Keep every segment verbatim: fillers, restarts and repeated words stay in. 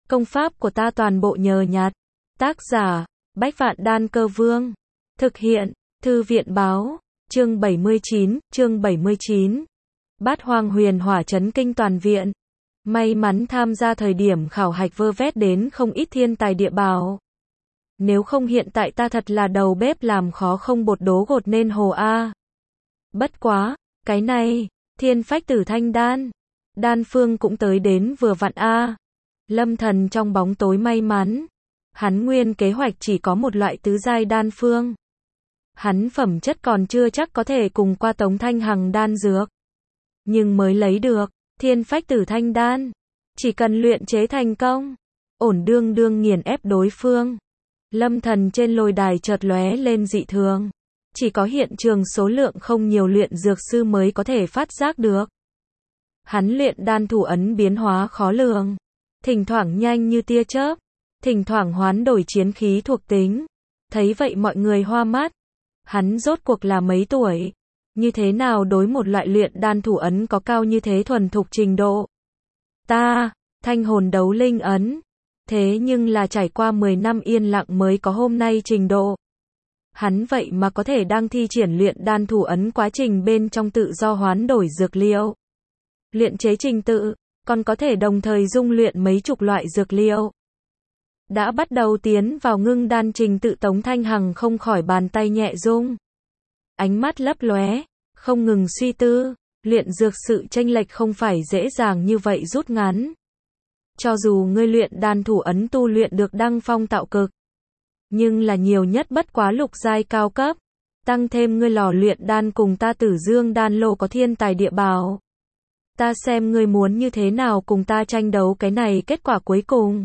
Công pháp của ta toàn bộ nhờ nhặt. Tác giả, Bách Vạn Đan Cơ Vương. Thực hiện, Thư viện báo. Chương bảy mươi chín, chương bảy mươi chín. Bát Hoang Huyền Hỏa chấn kinh toàn viện. May mắn tham gia thời điểm khảo hạch vơ vét đến không ít thiên tài địa bảo. Nếu không hiện tại ta thật là đầu bếp làm khó không bột đố gột nên hồ a. Bất quá, cái này, thiên phách tử thanh đan. Đan phương cũng tới đến vừa vặn a. Lâm Thần trong bóng tối may mắn. Hắn nguyên kế hoạch chỉ có một loại tứ giai đan phương. Hắn phẩm chất còn chưa chắc có thể cùng qua Tống Thanh Hằng đan dược. Nhưng mới lấy được, thiên phách tử thanh đan. Chỉ cần luyện chế thành công, ổn đương đương nghiền ép đối phương. Lâm Thần trên lôi đài chợt lóe lên dị thường. Chỉ có hiện trường số lượng không nhiều luyện dược sư mới có thể phát giác được. Hắn luyện đan thủ ấn biến hóa khó lường. Thỉnh thoảng nhanh như tia chớp. Thỉnh thoảng hoán đổi chiến khí thuộc tính. Thấy vậy mọi người hoa mắt. Hắn rốt cuộc là mấy tuổi? Như thế nào đối một loại luyện đan thủ ấn có cao như thế thuần thục trình độ? Ta, thanh hồn đấu linh ấn. Thế nhưng là trải qua mười năm yên lặng mới có hôm nay trình độ. Hắn vậy mà có thể đang thi triển luyện đan thủ ấn quá trình bên trong tự do hoán đổi dược liệu. Luyện chế trình tự, còn có thể đồng thời dung luyện mấy chục loại dược liệu. Đã bắt đầu tiến vào ngưng đan trình tự Tống Thanh Hằng không khỏi bàn tay nhẹ rung. Ánh mắt lấp lóe, không ngừng suy tư, luyện dược sự chênh lệch không phải dễ dàng như vậy rút ngắn. Cho dù ngươi luyện đan thủ ấn tu luyện được đăng phong tạo cực, nhưng là nhiều nhất bất quá lục giai cao cấp, tăng thêm ngươi lò luyện đan cùng ta Tử Dương đan lô có thiên tài địa bảo. Ta xem ngươi muốn như thế nào cùng ta tranh đấu cái này kết quả cuối cùng.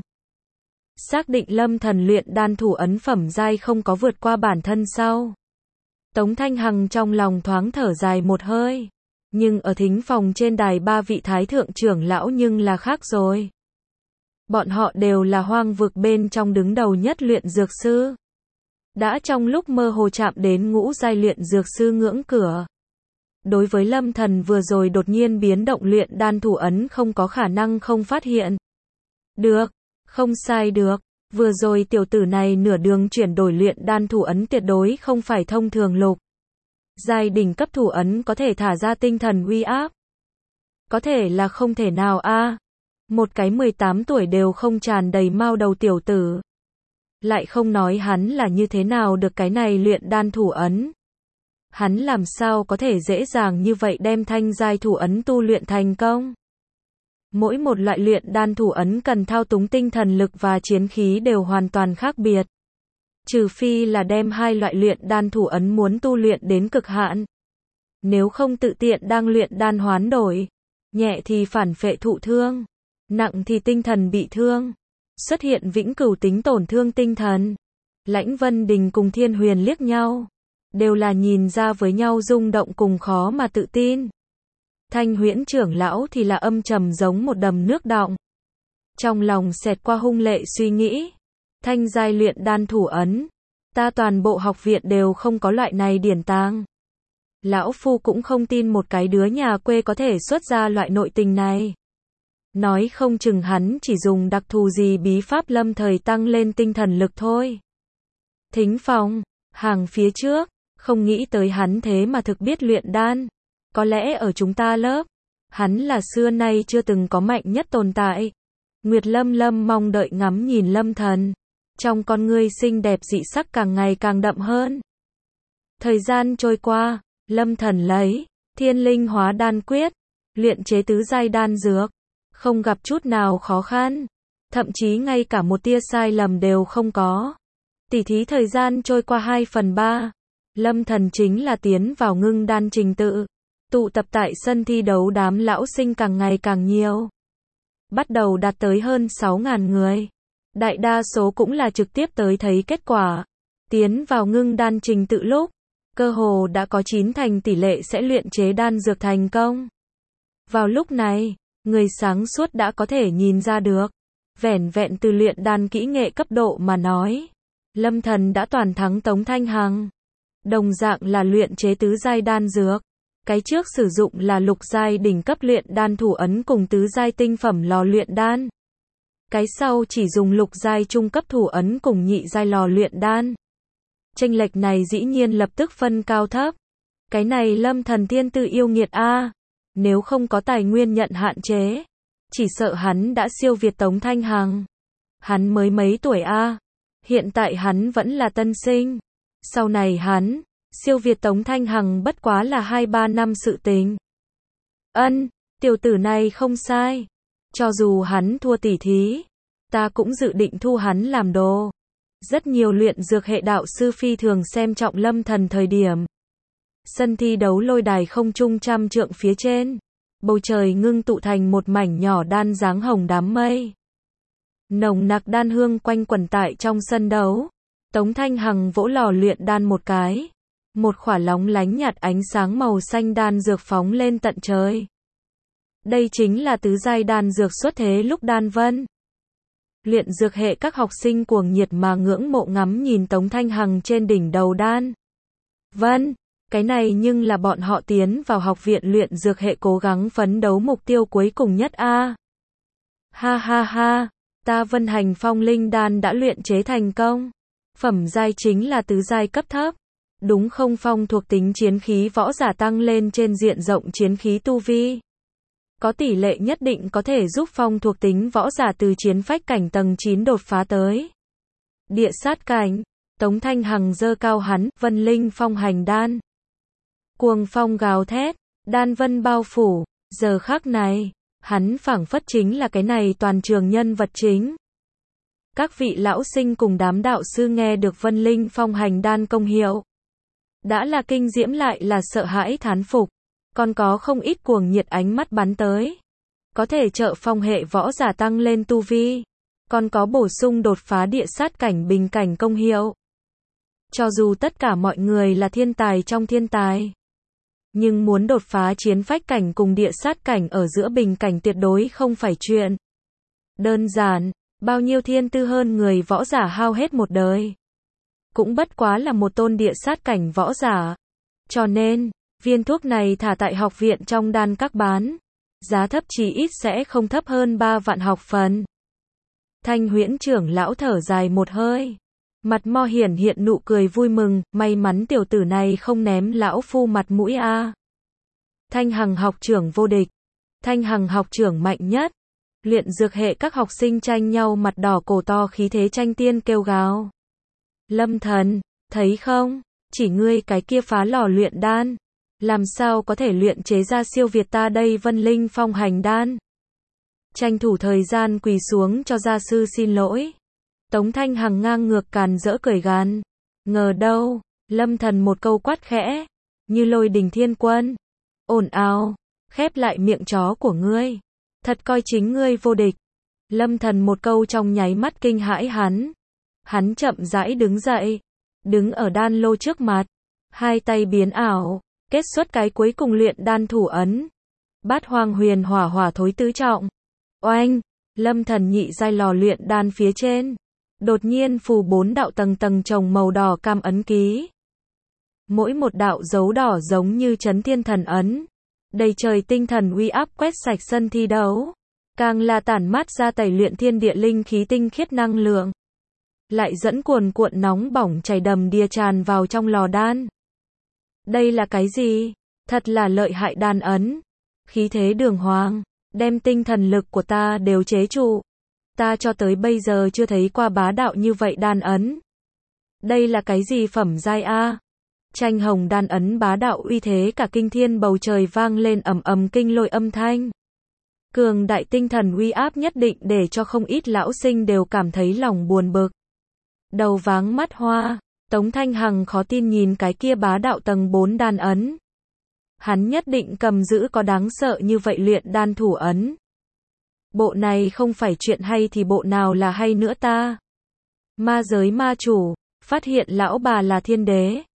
Xác định Lâm Thần luyện đan thủ ấn phẩm giai không có vượt qua bản thân sau. Tống Thanh Hằng trong lòng thoáng thở dài một hơi. Nhưng ở thính phòng trên đài ba vị thái thượng trưởng lão nhưng là khác rồi. Bọn họ đều là hoang vực bên trong đứng đầu nhất luyện dược sư. Đã trong lúc mơ hồ chạm đến ngũ giai luyện dược sư ngưỡng cửa. Đối với Lâm Thần vừa rồi đột nhiên biến động luyện đan thủ ấn không có khả năng không phát hiện. Được, không sai được, vừa rồi tiểu tử này nửa đường chuyển đổi luyện đan thủ ấn tuyệt đối không phải thông thường lục. Giai đỉnh cấp thủ ấn có thể thả ra tinh thần uy áp. Có thể là không thể nào a. À. Một cái mười tám tuổi đều không tràn đầy mao đầu tiểu tử. Lại không nói hắn là như thế nào được cái này luyện đan thủ ấn. Hắn làm sao có thể dễ dàng như vậy đem thanh giai thủ ấn tu luyện thành công. Mỗi một loại luyện đan thủ ấn cần thao túng tinh thần lực và chiến khí đều hoàn toàn khác biệt. Trừ phi là đem hai loại luyện đan thủ ấn muốn tu luyện đến cực hạn. Nếu không tự tiện đang luyện đan hoán đổi. Nhẹ thì phản phệ thụ thương. Nặng thì tinh thần bị thương. Xuất hiện vĩnh cửu tính tổn thương tinh thần. Lãnh Vân Đình cùng Thiên Huyền liếc nhau. Đều là nhìn ra với nhau rung động cùng khó mà tự tin. Thanh Huyễn trưởng lão thì là âm trầm giống một đầm nước đọng. Trong lòng xẹt qua hung lệ suy nghĩ. Thanh giai luyện đan thủ ấn. Ta toàn bộ học viện đều không có loại này điển tàng. Lão Phu cũng không tin một cái đứa nhà quê có thể xuất ra loại nội tình này. Nói không chừng hắn chỉ dùng đặc thù gì bí pháp lâm thời tăng lên tinh thần lực thôi. Thính phòng, hàng phía trước, không nghĩ tới hắn thế mà thực biết luyện đan. Có lẽ ở chúng ta lớp, hắn là xưa nay chưa từng có mạnh nhất tồn tại. Nguyệt Lâm Lâm mong đợi ngắm nhìn Lâm Thần. Trong con ngươi xinh đẹp dị sắc càng ngày càng đậm hơn. Thời gian trôi qua, Lâm Thần lấy Thiên Linh Hóa Đan Quyết, luyện chế tứ giai đan dược, không gặp chút nào khó khăn, thậm chí ngay cả một tia sai lầm đều không có. Tỉ thí thời gian trôi qua hai phần ba, Lâm Thần chính là tiến vào ngưng đan trình tự, tụ tập tại sân thi đấu đám lão sinh càng ngày càng nhiều. Bắt đầu đạt tới hơn sáu nghìn người. Đại đa số cũng là trực tiếp tới thấy kết quả. Tiến vào ngưng đan trình tự lúc, cơ hồ đã có chín thành tỷ lệ sẽ luyện chế đan dược thành công. Vào lúc này, người sáng suốt đã có thể nhìn ra được. Vẻn vẹn từ luyện đan kỹ nghệ cấp độ mà nói. Lâm Thần đã toàn thắng Tống Thanh Hằng. Đồng dạng là luyện chế tứ giai đan dược. Cái trước sử dụng là lục giai đỉnh cấp luyện đan thủ ấn cùng tứ giai tinh phẩm lò luyện đan. Cái sau chỉ dùng lục giai trung cấp thủ ấn cùng nhị giai lò luyện đan. Chênh lệch này dĩ nhiên lập tức phân cao thấp. Cái này Lâm Thần thiên tư yêu nghiệt a, nếu không có tài nguyên nhận hạn chế, chỉ sợ hắn đã siêu việt Tống Thanh Hằng. Hắn mới mấy tuổi a, hiện tại hắn vẫn là tân sinh. Sau này hắn siêu việt Tống Thanh Hằng bất quá là hai ba năm sự tình. Ân, tiểu tử này không sai. Cho dù hắn thua tỉ thí, ta cũng dự định thu hắn làm đồ. Rất nhiều luyện dược hệ đạo sư phi thường xem trọng Lâm Thần thời điểm. Sân thi đấu lôi đài không trung trăm trượng phía trên, bầu trời ngưng tụ thành một mảnh nhỏ đan dáng hồng đám mây. Nồng nặc đan hương quanh quẩn tại trong sân đấu. Tống Thanh Hằng vỗ lò luyện đan một cái, một khỏa lóng lánh nhạt ánh sáng màu xanh đan dược phóng lên tận trời. Đây chính là tứ giai đan dược xuất thế lúc đan vân. Luyện dược hệ các học sinh cuồng nhiệt mà ngưỡng mộ ngắm nhìn Tống Thanh Hằng trên đỉnh đầu đan vân. Cái này nhưng là bọn họ tiến vào học viện luyện dược hệ cố gắng phấn đấu mục tiêu cuối cùng nhất a. Ha ha ha, ta Vân Hành Phong linh đan đã luyện chế thành công. Phẩm giai chính là tứ giai cấp thấp. Đúng không, phong thuộc tính chiến khí võ giả tăng lên trên diện rộng chiến khí tu vi. Có tỷ lệ nhất định có thể giúp phong thuộc tính võ giả từ chiến phách cảnh tầng chín đột phá tới địa sát cảnh. Tống Thanh Hằng giơ cao hắn Vân Linh Phong hành đan. Cuồng phong gào thét, đan vân bao phủ. Giờ khắc này, hắn phảng phất chính là cái này toàn trường nhân vật chính. Các vị lão sinh cùng đám đạo sư nghe được Vân Linh Phong hành đan công hiệu, đã là kinh diễm lại là sợ hãi thán phục. Còn có không ít cuồng nhiệt ánh mắt bắn tới. Có thể trợ phong hệ võ giả tăng lên tu vi. Còn có bổ sung đột phá địa sát cảnh bình cảnh công hiệu. Cho dù tất cả mọi người là thiên tài trong thiên tài, nhưng muốn đột phá chiến phách cảnh cùng địa sát cảnh ở giữa bình cảnh tuyệt đối không phải chuyện đơn giản. Bao nhiêu thiên tư hơn người võ giả hao hết một đời, cũng bất quá là một tôn địa sát cảnh võ giả. Cho nên, viên thuốc này thả tại học viện trong đan các bán, giá thấp chí ít sẽ không thấp hơn ba vạn học phần. Thanh Huyễn trưởng lão thở dài một hơi, mặt mo hiển hiện nụ cười vui mừng, may mắn tiểu tử này không ném lão phu mặt mũi a. Thanh Hằng học trưởng vô địch, Thanh Hằng học trưởng mạnh nhất. Luyện dược hệ các học sinh tranh nhau mặt đỏ cổ to khí thế tranh tiên kêu gào. Lâm Thần, thấy không, chỉ ngươi cái kia phá lò luyện đan, làm sao có thể luyện chế ra siêu việt ta đây Vân Linh Phong hành đan. Tranh thủ thời gian quỳ xuống cho gia sư xin lỗi. Tống Thanh Hằng ngang ngược càn rỡ cười gàn. Ngờ đâu, Lâm Thần một câu quát khẽ, như lôi đình thiên quân. Ồn ào, khép lại miệng chó của ngươi. Thật coi chính ngươi vô địch. Lâm Thần một câu trong nháy mắt kinh hãi hắn. Hắn chậm rãi đứng dậy, đứng ở đan lô trước mặt, hai tay biến ảo, kết xuất cái cuối cùng luyện đan thủ ấn. Bát Hoang Huyền Hỏa Hỏa Thối tứ trọng. Oanh, Lâm Thần nhị giai lò luyện đan phía trên, đột nhiên phù bốn đạo tầng tầng chồng màu đỏ cam ấn ký. Mỗi một đạo dấu đỏ giống như chấn thiên thần ấn, đầy trời tinh thần uy áp quét sạch sân thi đấu, càng là tản mát ra tẩy luyện thiên địa linh khí tinh khiết năng lượng, lại dẫn cuồn cuộn nóng bỏng chảy đầm đìa tràn vào trong lò đan. Đây là cái gì? Thật là lợi hại đan ấn, khí thế đường hoàng, đem tinh thần lực của ta đều chế trụ. Ta cho tới bây giờ chưa thấy qua bá đạo như vậy đan ấn. Đây là cái gì phẩm giai a? Tranh hồng đan ấn bá đạo uy thế cả kinh thiên bầu trời vang lên ầm ầm kinh lôi âm thanh. Cường đại tinh thần uy áp nhất định để cho không ít lão sinh đều cảm thấy lòng buồn bực. Đầu váng mắt hoa, Tống Thanh Hằng khó tin nhìn cái kia bá đạo tầng bốn đan ấn. Hắn nhất định cầm giữ có đáng sợ như vậy luyện đan thủ ấn. Bộ này không phải chuyện hay thì bộ nào là hay nữa ta? Ma giới ma chủ, phát hiện lão bà là thiên đế.